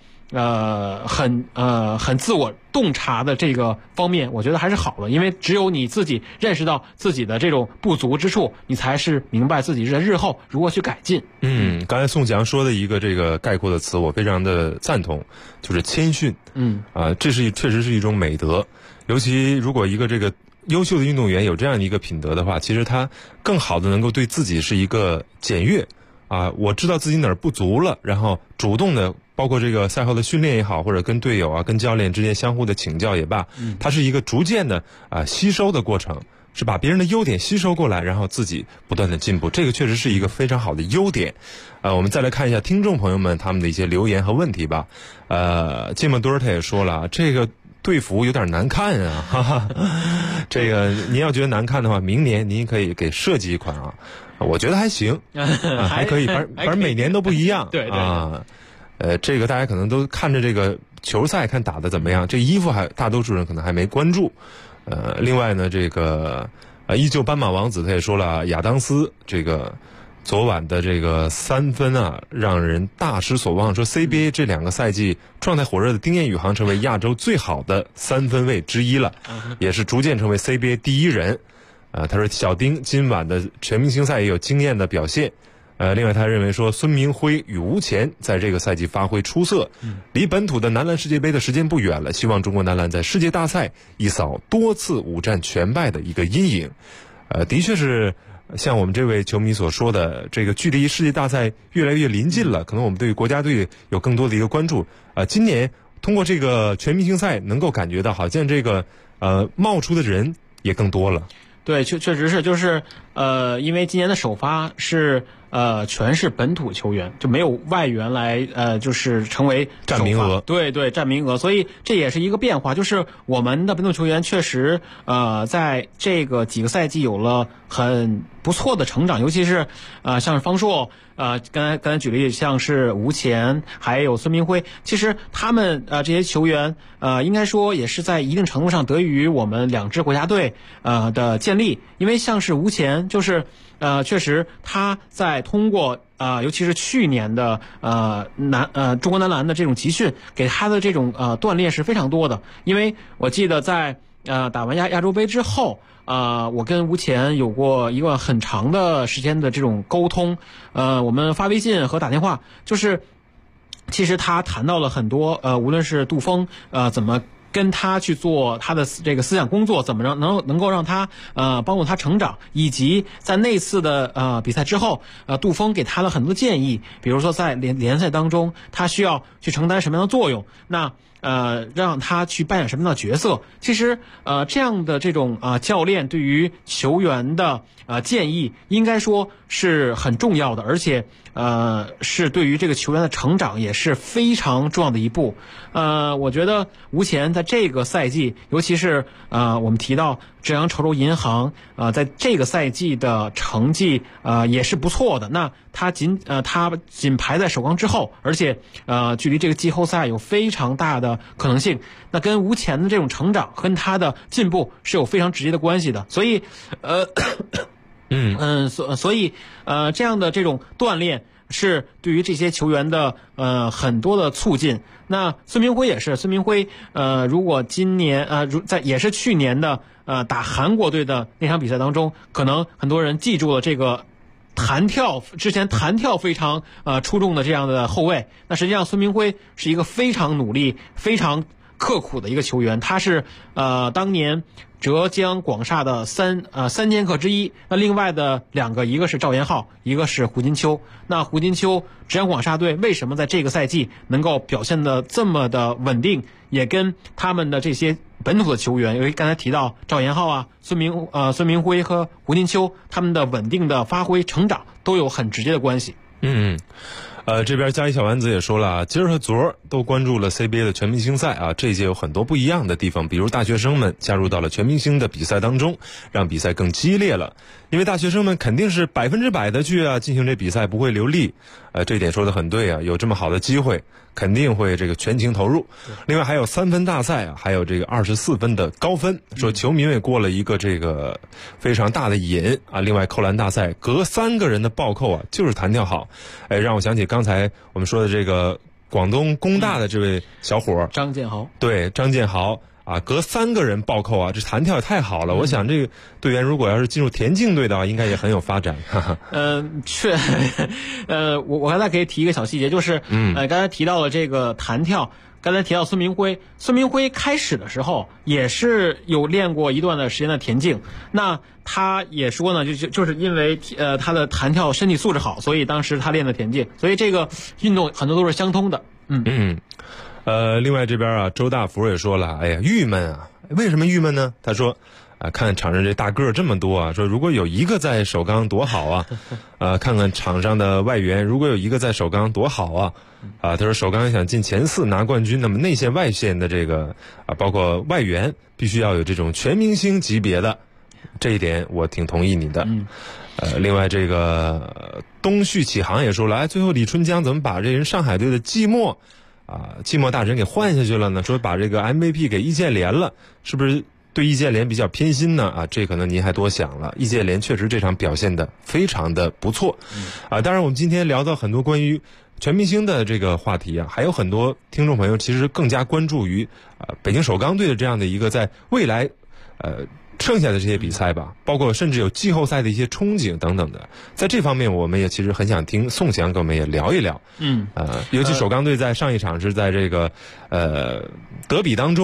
很自我洞察的这个方面，我觉得还是好的，因为只有你自己认识到自己的这种不足之处，你才是明白自己日后如何去改进。 刚才宋强说的一个这个概括的词，我非常的赞同，就是谦逊。这确实是一种美德，尤其如果一个这个优秀的运动员有这样一个品德的话，其实他更好的能够对自己是一个检阅我知道自己哪儿不足了，然后主动的包括这个赛后的训练也好，或者跟队友跟教练之间相互的请教也罢，它是一个逐渐的吸收的过程，是把别人的优点吸收过来，然后自己不断的进步，这个确实是一个非常好的优点。我们再来看一下听众朋友们他们的一些留言和问题吧。芥末墩儿他也说了，这个队服有点难看啊，哈哈。这个您要觉得难看的话，明年您可以给设计一款我觉得还行，还可以，反正每年都不一样。 对这个大家可能都看着这个球赛看打得怎么样，这衣服大多数人可能还没关注。另外呢，这个依旧斑马王子他也说了，亚当斯这个昨晚的这个3分让人大失所望，说 CBA 这2个赛季状态火热的丁彦雨航成为亚洲最好的3分卫之一了，也是逐渐成为 CBA 第一人。他说小丁今晚的全明星赛也有惊艳的表现。另外他认为说孙明辉与吴前在这个赛季发挥出色，离本土的男篮世界杯的时间不远了，希望中国男篮在世界大赛一扫多次5战全败的一个阴影。的确是像我们这位球迷所说的，这个距离世界大赛越来越临近了，可能我们对国家队有更多的一个关注。今年通过这个全明星赛，能够感觉到好像这个冒出的人也更多了。 对，确实是，就是因为今年的首发是全是本土球员，就没有外援来就是成为占名额。 对，占名额，所以这也是一个变化，就是我们的本土球员确实在这个几个赛季有了很不错的成长，尤其是像是方硕，刚才举例，像是吴前还有孙明辉，其实他们这些球员应该说也是在一定程度上得益于我们两支国家队的建立，因为像是吴前就是确实他在通过尤其是去年的中国男篮的这种集训，给他的这种锻炼是非常多的。因为我记得在打完亚洲杯之后，我跟吴前有过一个很长的时间的这种沟通，我们发微信和打电话，就是其实他谈到了很多无论是杜锋怎么跟他去做他的这个思想工作，怎么能够让他帮助他成长，以及在那次的比赛之后，杜锋给他了很多建议，比如说在联赛当中他需要去承担什么样的作用，那让他去扮演什么样的角色。其实这样的这种教练对于球员的建议应该说是很重要的，而且是对于这个球员的成长也是非常重要的一步。我觉得吴前在这个赛季，尤其是我们提到浙江稠州银行在这个赛季的成绩也是不错的。那他仅排在首钢之后，而且距离这个季后赛有非常大的可能性。那跟吴前的这种成长跟他的进步是有非常直接的关系的。所以所以这样的这种锻炼是对于这些球员的很多的促进。那孙明辉也是，孙明辉如果今年也是去年的打韩国队的那场比赛当中，可能很多人记住了这个之前弹跳非常出众的这样的后卫。那实际上孙明辉是一个非常努力非常刻苦的一个球员，他是当年浙江广厦的三剑客之一。那另外的两个，一个是赵延浩，一个是胡金秋。那胡金秋浙江广厦队为什么在这个赛季能够表现的这么的稳定，也跟他们的这些本土的球员，因为刚才提到赵延浩孙明辉和胡金秋，他们的稳定的发挥成长都有很直接的关系。 这边嘉义小丸子也说了，今儿和昨儿都关注了 CBA 的全明星赛这一届有很多不一样的地方，比如大学生们加入到了全明星的比赛当中，让比赛更激烈了。因为大学生们肯定是100%的去进行这比赛，不会流力。这一点说得很对有这么好的机会，肯定会这个全情投入。另外还有3分大赛还有这个24分的高分，说球迷也过了一个这个非常大的瘾另外扣篮大赛隔3个人的暴扣就是弹跳好，让我想起刚才我们说的这个广东工大的这位小伙张建豪。 对，张建豪隔3个人暴扣这弹跳也太好了。我想这个队员如果要是进入田径队的话，应该也很有发展。 我刚才可以提一个小细节，就是刚才提到了这个弹跳，刚才提到孙明辉开始的时候也是有练过一段的时间的田径。那他也说呢，就是因为他的弹跳身体素质好，所以当时他练的田径，所以这个运动很多都是相通的。 另外这边周大福也说了，哎呀，郁闷为什么郁闷呢？他说看场上这大个这么多说如果有一个在首钢多好看看场上的外援，如果有一个在首钢多好他说首钢想进前4拿冠军，那么内线外线的这个包括外援必须要有这种全明星级别的，这一点我挺同意你的。另外这个东旭启航也说了，最后李春江怎么把这人上海队的寂寞大神给换下去了呢？说把这个 MVP 给易建联了，是不是对易建联比较偏心呢？这可能您还多想了。易建联确实这场表现的非常的不错。当然我们今天聊到很多关于全明星的这个话题还有很多听众朋友其实更加关注于北京首钢队的这样的一个在未来剩下的这些比赛吧，包括甚至有季后赛的一些憧憬等等的。在这方面我们也其实很想听宋翔跟我们也聊一聊。尤其首钢队在上一场是在这个德比当中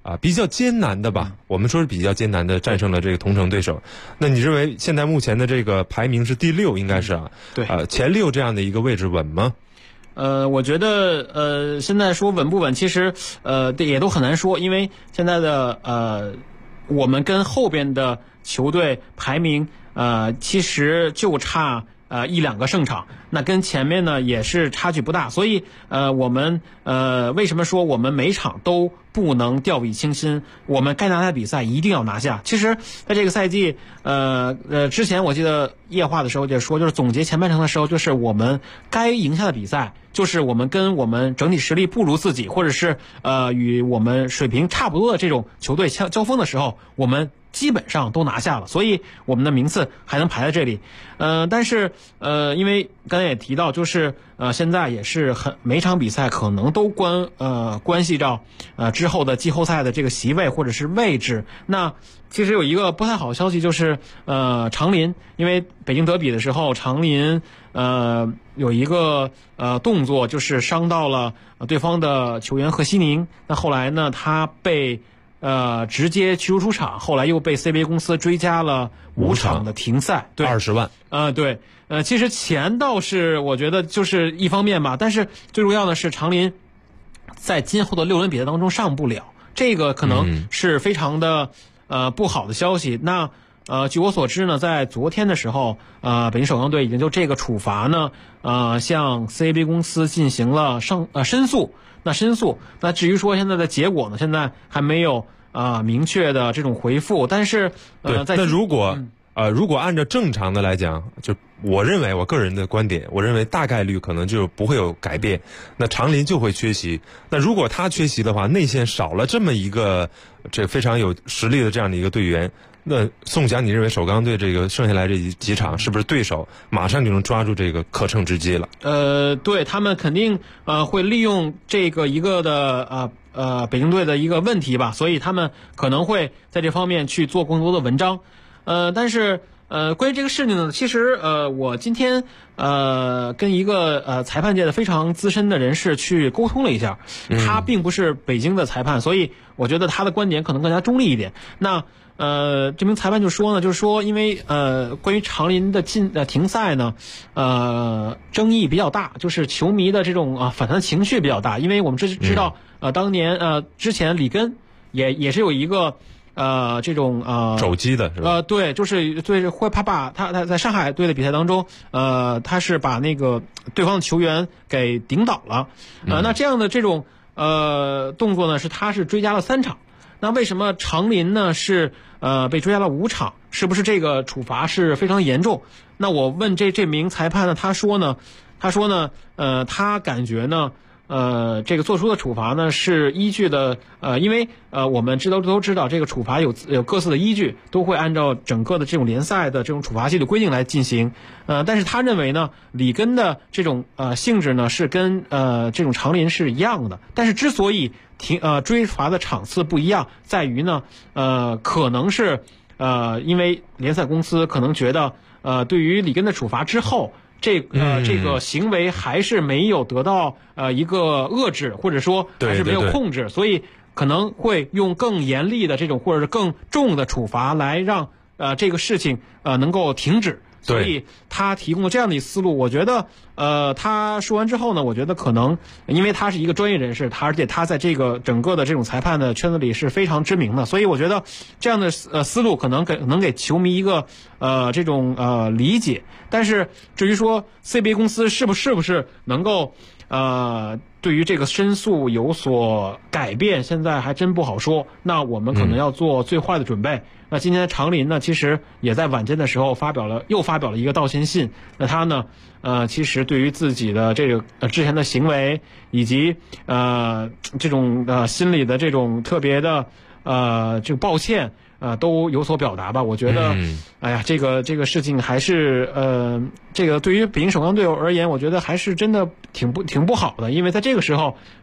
比较艰难的吧，我们说是比较艰难的战胜了这个同城对手。那你认为现在目前的这个排名是第6，应该是对， 前6这样的一个位置稳吗？ 我觉得现在说稳不稳，其实也都很难说，因为现在的我们跟后边的球队排名其实就差1-2个胜场，那跟前面呢也是差距不大，所以我们为什么说我们每场都不能掉以轻心，我们该拿下的比赛一定要拿下。其实在这个赛季之前我记得夜话的时候就说，就是总结前半程的时候，就是我们该赢下的比赛，就是我们跟我们整体实力不如自己，或者是与我们水平差不多的这种球队交锋的时候，我们基本上都拿下了，所以我们的名次还能排在这里。但是因为刚才也提到，就是现在也是每场比赛可能都关系到之后的季后赛的这个席位或者是位置。那其实有一个不太好的消息，就是长林，因为北京德比的时候，长林有一个动作，就是伤到了对方的球员贺西宁。那后来呢，他被直接驱逐出场，后来又被 CBA 公司追加了5场的停赛，对 ，20万。 对，其实钱倒是我觉得就是一方面吧，但是最重要的是长林在今后的6轮比赛当中上不了，这个可能是非常的不好的消息。那据我所知呢，在昨天的时候，北京首钢队已经就这个处罚呢，向 CBA 公司进行了申诉。那至于说现在的结果呢，现在还没有明确的这种回复。但是那如果按照正常的来讲，就我认为我个人的观点，我认为大概率可能就不会有改变。那长林就会缺席。那如果他缺席的话，内线少了这么一个这非常有实力的这样的一个队员。那宋翔，你认为首钢队这个剩下来这几场是不是对手马上就能抓住这个可乘之机了？ 对，他们肯定会利用这个一个的北京队的一个问题吧，所以他们可能会在这方面去做更多的文章。但是关于这个事情呢，其实我今天跟一个裁判界的非常资深的人士去沟通了一下，他并不是北京的裁判，所以我觉得他的观点可能更加中立一点。那这名裁判就是说，因为关于长林的停赛呢，争议比较大，就是球迷的这种反弹情绪比较大，因为我们知道当年之前里根也是有一个这种肘击的是吧？ 对，就是会把他在上海队的比赛当中，他是把那个对方的球员给顶倒了。那这样的这种动作呢，他是追加了3场。那为什么长林呢是被追加了5场？是不是这个处罚是非常严重？那我问这名裁判呢，他说呢，他感觉呢，这个做出的处罚呢是依据的，因为我们都知道这个处罚有各自的依据，都会按照整个的这种联赛的这种处罚纪律规定来进行。但是他认为呢，里根的这种性质呢是跟这种长林是一样的，但是之所以追罚的场次不一样，在于呢，可能是因为联赛公司可能觉得对于里根的处罚之后。这个行为还是没有得到一个遏制，或者说还是没有控制，所以可能会用更严厉的这种或者是更重的处罚来让这个事情能够停止。所以他提供了这样的一思路，我觉得他说完之后呢，我觉得可能因为他是一个专业人士，而且他在这个整个的这种裁判的圈子里是非常知名的，所以我觉得这样的思路可能能给球迷一个这种理解。但是至于说 CBA 公司是不是能够对于这个申诉有所改变，现在还真不好说。那我们可能要做最坏的准备。那今天长林呢，其实也在晚间的时候又发表了一个道歉信。那他呢，其实对于自己的这个之前的行为以及这种心理的这种特别的这个抱歉。都有所表达吧。我觉得，哎呀，这个事情还是这个对于北京首钢队而言，我觉得还是真的挺不好的，因为在这个时候，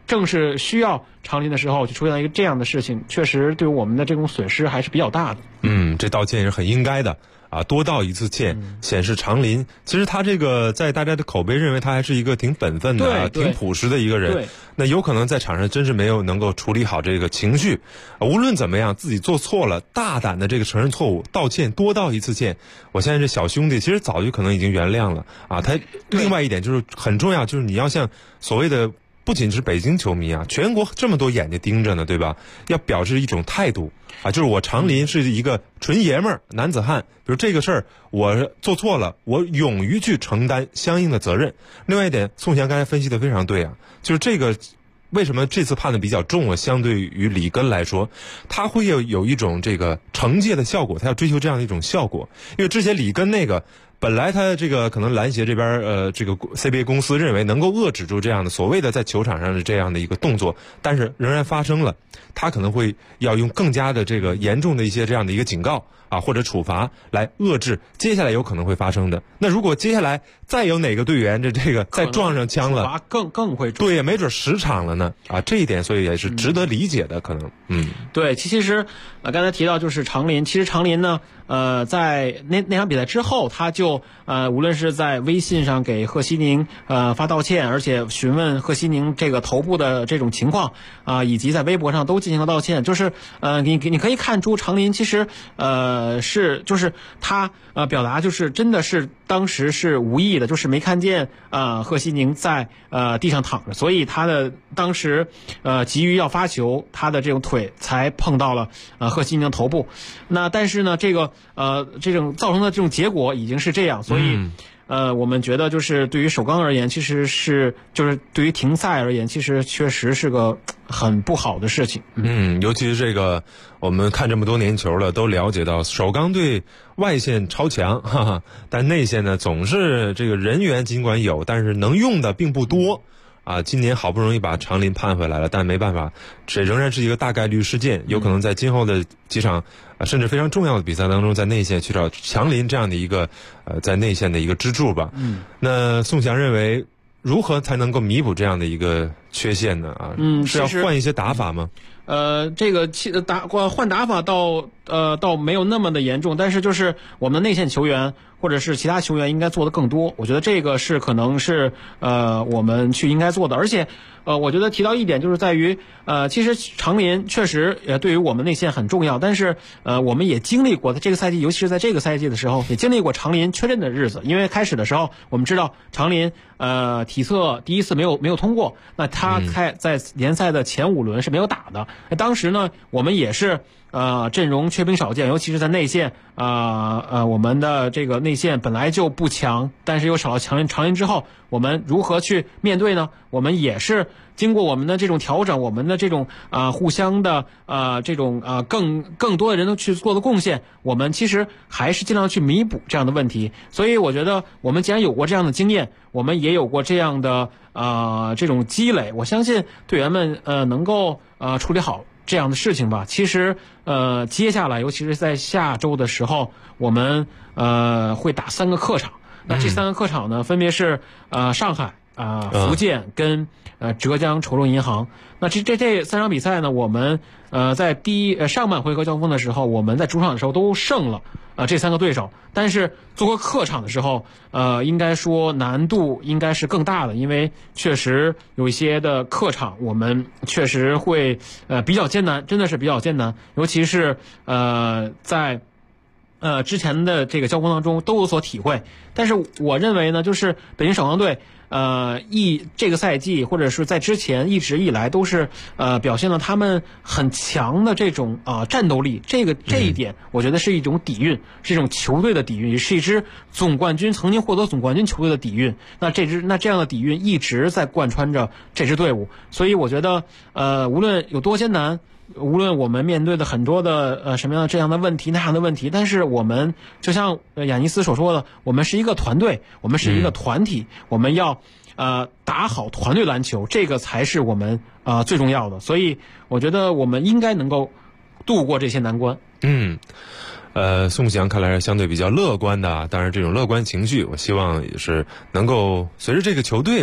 正是需要长林的时候，就出现了一个这样的事情，确实对我们的这种损失还是比较大的。 这道歉也是很应该的啊，多道一次歉，显示长林其实他这个在大家的口碑认为他还是一个挺本分的、挺朴实的一个人。那有可能在场上真是没有能够处理好这个情绪，无论怎么样，自己做错了，大胆的这个承认错误，道歉，多道一次歉。我相信这小兄弟其实早就可能已经原谅了啊。他另外一点就是很重要，就是你要像所谓的。不仅是北京球迷啊，全国这么多眼睛盯着呢，对吧？要表示一种态度啊，就是我长林是一个纯爷们儿、男子汉，比如这个事儿我做错了，我勇于去承担相应的责任。另外一点，宋翔刚才分析的非常对啊，就是这个为什么这次判的比较重啊？相对于里根来说，他会有一种这个惩戒的效果，他要追求这样的一种效果。因为之前里根那个。本来他这个可能篮协这边这个 CBA 公司认为能够遏制住这样的所谓的在球场上的这样的一个动作，但是仍然发生了，他可能会要用更加的这个严重的一些这样的一个警告啊或者处罚来遏制接下来有可能会发生的。那如果接下来再有哪个队员这个再撞上枪了， 更会对，也没准10场了呢啊，这一点所以也是值得理解的，可能对，其实刚才提到就是长林，其实长林呢在那场比赛之后，他就无论是在微信上给贺西宁发道歉，而且询问贺西宁这个头部的这种情况以及在微博上都进行了道歉。就是你可以看出长林其实就是他表达就是真的是当时是无意的，就是没看见贺西宁在地上躺着，所以他的当时急于要发球，他的这种腿才碰到了贺西宁的头部。那但是呢，这种造成的这种结果已经是这样，所以我们觉得就是对于首钢而言，其实是就是对于停赛而言，其实确实是个很不好的事情。 尤其是这个我们看这么多年球了，都了解到首钢队外线超强，但内线呢总是这个人员尽管有，但是能用的并不多。今年好不容易把长林判回来了，但没办法，这仍然是一个大概率事件，有可能在今后的几场甚至非常重要的比赛当中，在内线去找强林这样的一个在内线的一个支柱吧。那宋翔认为如何才能够弥补这样的一个缺陷呢？是要换一些打法吗？ 这个换打法倒没有那么的严重，但是就是我们的内线球员或者是其他球员应该做的更多，我觉得这个是可能是我们去应该做的。而且我觉得提到一点就是在于其实长林确实对于我们内线很重要，但是我们也经历过在这个赛季，尤其是在这个赛季的时候，也经历过长林缺阵的日子。因为开始的时候我们知道长林体测第一次没有通过，那他在联赛的前5轮是没有打的。当时呢我们也是阵容缺兵少将，尤其是在内线我们的这个内线本来就不强，但是又少了长林之后，我们如何去面对呢？我们也是经过我们的这种调整，我们的这种互相的这种更多的人都去做的贡献，我们其实还是尽量去弥补这样的问题。所以我觉得我们既然有过这样的经验，我们也有过这样的这种积累，我相信队员们能够处理好这样的事情吧。其实接下来尤其是在下周的时候，我们会打3个客场。那这3个客场呢，分别是上海福建跟浙江筹州银行。那这3场比赛呢，我们在上半回合交锋的时候，我们在主场的时候都胜了这3个对手，但是做过客场的时候应该说难度应该是更大的，因为确实有一些的客场我们确实会比较艰难，真的是比较艰难，尤其是在之前的这个交锋当中都有所体会。但是我认为呢，就是北京首钢队这个赛季或者是在之前一直以来都是表现了他们很强的这种战斗力，这一点我觉得是一种底蕴，是一种球队的底蕴，也是一支曾经获得总冠军球队的底蕴。那这样的底蕴一直在贯穿着这支队伍，所以我觉得无论有多艰难，无论我们面对的很多的什么样的这样的问题那样的问题，但是我们就像雅尼斯所说的，我们是一个团队，我们是一个团体，我们要打好团队篮球，这个才是我们最重要的。所以我觉得我们应该能够度过这些难关。 宋翔看来是相对比较乐观的，当然这种乐观情绪我希望也是能够随着这个球队吧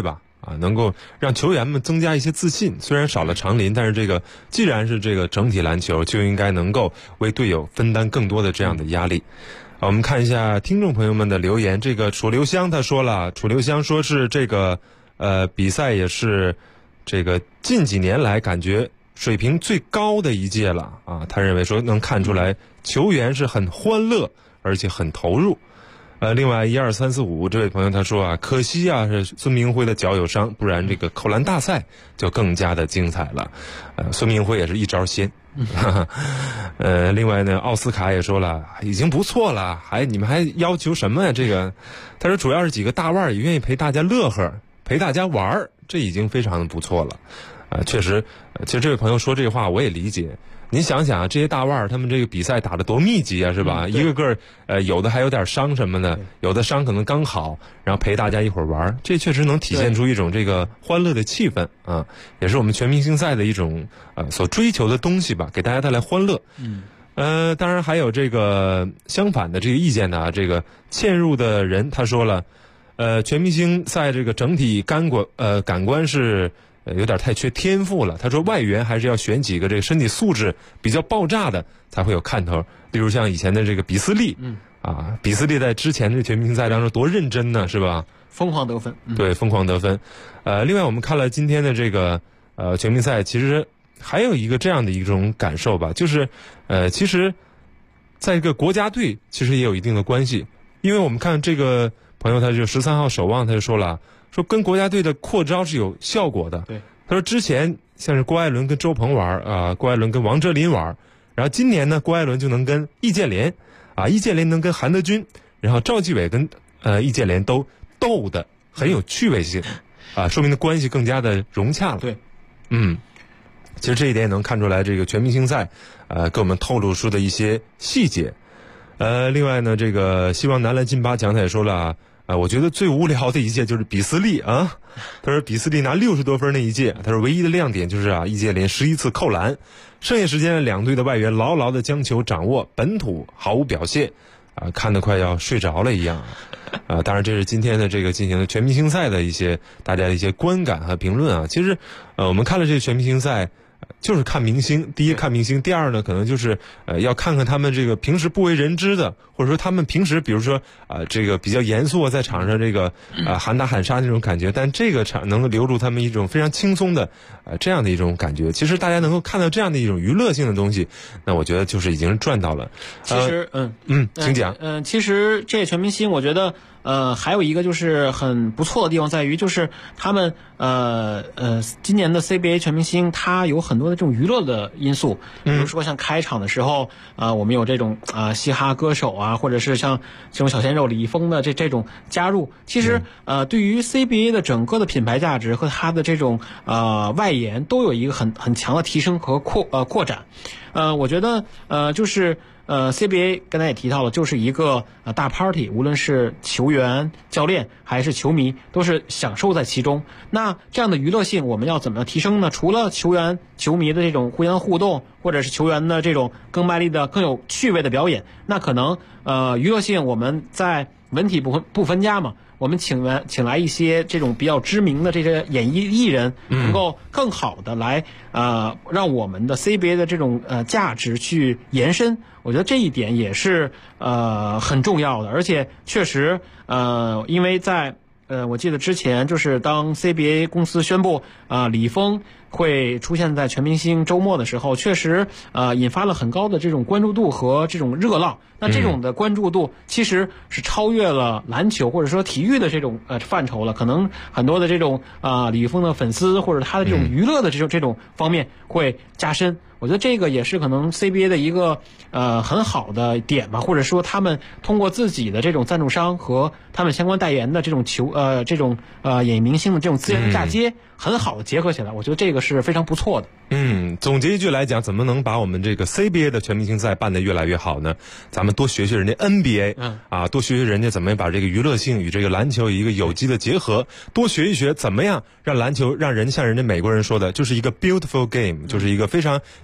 啊，能够让球员们增加一些自信。虽然少了长林，但是这个既然是这个整体篮球，就应该能够为队友分担更多的这样的压力。我们看一下听众朋友们的留言。这个楚留香他说了，楚留香说是这个比赛也是这个近几年来感觉水平最高的一届了啊。他认为说能看出来球员是很欢乐而且很投入。另外12345这位朋友他说啊，可惜啊是孙明辉的脚有伤，不然这个扣篮大赛就更加的精彩了。孙明辉也是一招鲜。另外呢，奥斯卡也说了，已经不错了，你们还要求什么呀？这个，他说主要是几个大腕也愿意陪大家乐呵，陪大家玩，这已经非常的不错了。确实，其实这位朋友说这话我也理解。您想想啊，这些大腕他们这个比赛打得多密集啊，是吧？一个个有的还有点伤什么的，有的伤可能刚好，然后陪大家一会儿玩，这确实能体现出一种这个欢乐的气氛啊，也是我们全明星赛的一种所追求的东西吧，给大家带来欢乐。当然还有这个相反的这个意见呢，这个嵌入的人他说了，全明星赛这个整体感官是有点太缺天赋了。他说外援还是要选几个这个身体素质比较爆炸的才会有看头，例如像以前的这个比斯利，比斯利在之前的全明星赛当中多认真呢，是吧？ 疯狂得分， 对，疯狂得分。另外我们看了今天的这个全明星赛，其实还有一个这样的一种感受吧，就是其实在一个国家队其实也有一定的关系，因为我们看这个朋友他就13号守望他就说了，说跟国家队的扩招是有效果的。 对， 他说之前像是郭艾伦跟周鹏玩郭艾伦跟王哲林玩，然后今年呢郭艾伦就能跟易建联易建联能跟韩德君，然后赵继伟跟易建联都斗的很有趣味性说明的关系更加的融洽了。 对， 其实这一点也能看出来这个全明星赛给我们透露出的一些细节。另外呢，这个希望男篮进8强他也说了我觉得最无聊的一届就是比斯利啊。他说比斯利拿60多分那一届，他说唯一的亮点就是易建联11次扣篮，剩下时间两队的外援牢牢的将球掌握，本土毫无表现看得快要睡着了一样当然这是今天的这个进行的全明星赛的一些大家的一些观感和评论其实我们看了这个全明星赛就是看明星，第一看明星，第二呢可能就是要看看他们这个平时不为人知的，或者说他们平时比如说这个比较严肃在场上这个喊打喊杀那种感觉，但这个场能够留住他们一种非常轻松的这样的一种感觉。其实大家能够看到这样的一种娱乐性的东西，那我觉得就是已经赚到了。 其实请讲。 其实这全明星我觉得还有一个就是很不错的地方在于，就是他们今年的 CBA 全明星它有很多的这种娱乐的因素，比如说像开场的时候我们有这种嘻哈歌手或者是像这种小鲜肉李易峰的这种加入，其实对于 CBA 的整个的品牌价值和它的这种外延都有一个很强的提升和扩展。我觉得就是CBA 刚才也提到了，就是一个大 party， 无论是球员、教练还是球迷，都是享受在其中。那这样的娱乐性我们要怎么提升呢？除了球员、球迷的这种互相互动，或者是球员的这种更卖力的、更有趣味的表演，那可能娱乐性我们在文体不分家嘛。我们请来一些这种比较知名的这些演艺人，能够更好的来让我们的 CBA 的这种价值去延伸。我觉得这一点也是很重要的，而且确实因为在我记得之前就是当 CBA 公司宣布李易峰会出现在全明星周末的时候，确实引发了很高的这种关注度和这种热浪。那这种的关注度其实是超越了篮球或者说体育的这种范畴了，可能很多的这种李易峰的粉丝或者他的这种娱乐的这种方面会加深。我觉得这个也是可能 CBA 的一个很好的点吧，或者说他们通过自己的这种赞助商和他们相关代言的这种演艺明星的这种资源嫁接，很好的结合起来，我觉得这个是非常不错的。 总结一句来讲，怎么能把我们这个 CBA 的全明星赛办得越来越好呢？咱们多学学人家 NBA 多学学人家怎么样把这个娱乐性与这个篮球有一个有机的结合，多学一学怎么样让篮球让人像人家美国人说的，就是一个 beautiful game， 就是一个非常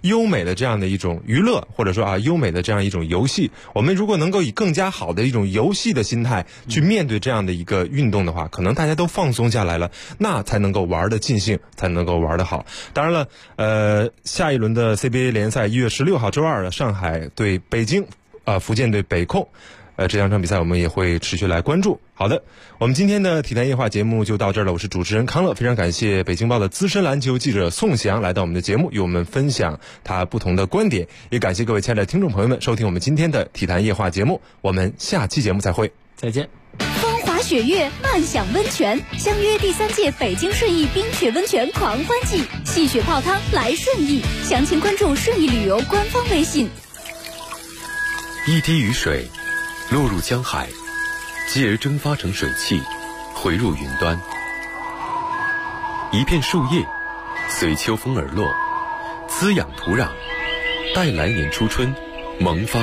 优美的这样的一种娱乐，或者说优美的这样一种游戏，我们如果能够以更加好的一种游戏的心态去面对这样的一个运动的话，可能大家都放松下来了，那才能够玩得尽兴，才能够玩得好。当然了，下一轮的 CBA 联赛1月16号周二，上海对北京，福建对北控。这两场比赛我们也会持续来关注。好的，我们今天的体坛夜话节目就到这儿了，我是主持人康乐，非常感谢北京报的资深篮球记者宋翔来到我们的节目，与我们分享他不同的观点，也感谢各位亲爱的听众朋友们收听我们今天的体坛夜话节目，我们下期节目再会， 再见。 风华雪月，漫享温泉，相约第3届北京顺义冰雪温泉狂欢季，戏雪泡汤来顺义，详情关注顺义旅游官方微信。 一滴雨水落入江海，继而蒸发成水汽，回入云端。一片树叶随秋风而落，滋养土壤，待来年初春萌发